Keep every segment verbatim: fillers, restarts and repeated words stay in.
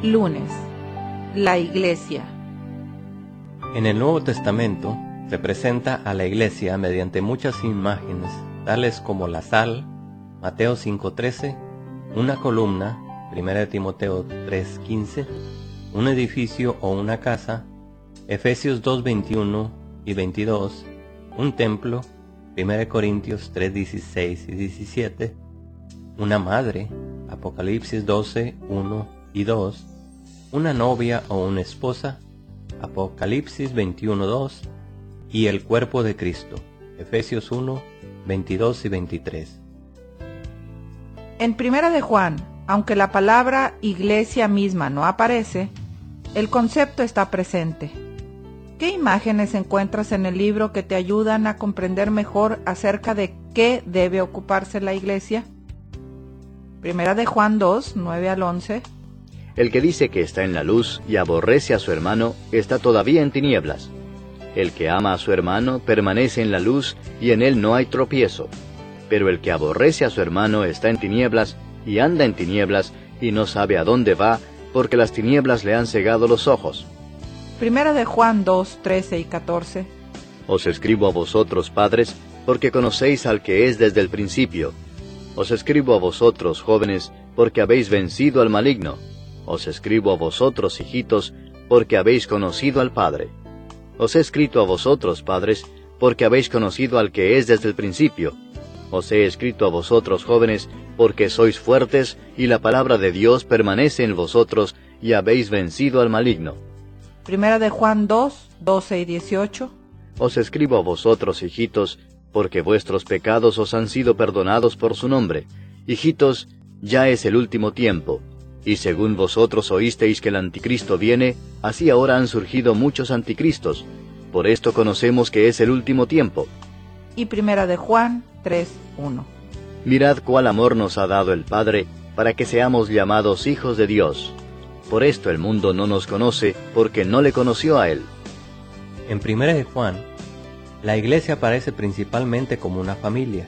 Lunes. La Iglesia. En el Nuevo Testamento se presenta a la Iglesia mediante muchas imágenes, tales como la sal, Mateo cinco trece, una columna, primera de Timoteo tres quince, un edificio o una casa, Efesios dos veintiuno y veintidós, un templo, primera de Corintios tres dieciséis y diecisiete, una madre, Apocalipsis doce uno y dos, una novia o una esposa, Apocalipsis veintiuno dos, y el cuerpo de Cristo, Efesios uno veintidós y veintitrés. En Primera de Juan, aunque la palabra iglesia misma no aparece, el concepto está presente. ¿Qué imágenes encuentras en el libro que te ayudan a comprender mejor acerca de qué debe ocuparse la iglesia? Primera de Juan dos, nueve al once. El que dice que está en la luz y aborrece a su hermano, está todavía en tinieblas. El que ama a su hermano permanece en la luz, y en él no hay tropiezo. Pero el que aborrece a su hermano está en tinieblas, y anda en tinieblas, y no sabe a dónde va, porque las tinieblas le han cegado los ojos. Primera de Juan dos, trece y catorce. Os escribo a vosotros, padres, porque conocéis al que es desde el principio. Os escribo a vosotros, jóvenes, porque habéis vencido al maligno. Os escribo a vosotros, hijitos, porque habéis conocido al Padre. Os he escrito a vosotros, padres, porque habéis conocido al que es desde el principio. Os he escrito a vosotros, jóvenes, porque sois fuertes, y la palabra de Dios permanece en vosotros, y habéis vencido al maligno. Primera de Juan dos, doce y dieciocho. Os escribo a vosotros, hijitos, porque vuestros pecados os han sido perdonados por su nombre. Hijitos, ya es el último tiempo. Y según vosotros oísteis que el anticristo viene, así ahora han surgido muchos anticristos. Por esto conocemos que es el último tiempo. Y Primera de Juan tres, uno. Mirad cuál amor nos ha dado el Padre, para que seamos llamados hijos de Dios. Por esto el mundo no nos conoce, porque no le conoció a Él. En Primera de Juan, la Iglesia aparece principalmente como una familia.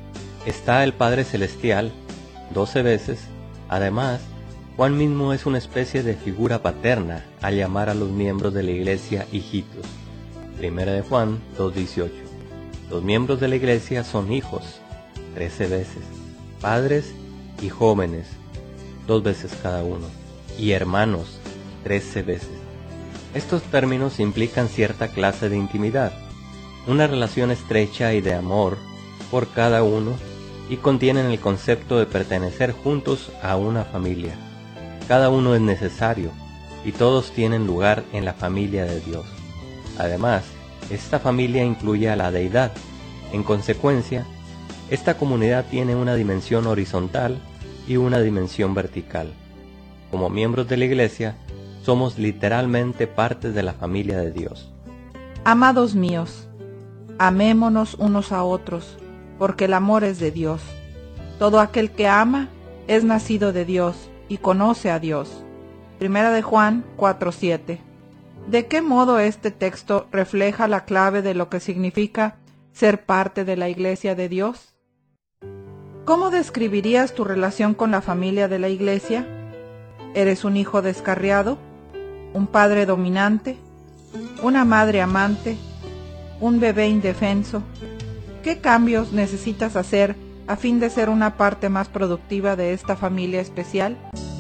Está el Padre Celestial, doce veces. Además, Juan mismo es una especie de figura paterna al llamar a los miembros de la Iglesia hijitos. Primera de Juan dos dieciocho. Los miembros de la Iglesia son hijos, trece veces, padres y jóvenes, dos veces cada uno, y hermanos, trece veces. Estos términos implican cierta clase de intimidad, una relación estrecha y de amor por cada uno, y contienen el concepto de pertenecer juntos a una familia. Cada uno es necesario, y todos tienen lugar en la familia de Dios. Además, esta familia incluye a la deidad. En consecuencia, esta comunidad tiene una dimensión horizontal y una dimensión vertical. Como miembros de la Iglesia, somos literalmente parte de la familia de Dios. Amados míos, amémonos unos a otros, porque el amor es de Dios. Todo aquel que ama es nacido de Dios y conoce a Dios. Primera de Juan cuatro siete. ¿De qué modo este texto refleja la clave de lo que significa ser parte de la Iglesia de Dios? ¿Cómo describirías tu relación con la familia de la Iglesia? ¿Eres un hijo descarriado? ¿Un padre dominante? ¿Una madre amante? ¿Un bebé indefenso? ¿Qué cambios necesitas hacer a fin de ser una parte más productiva de esta familia especial?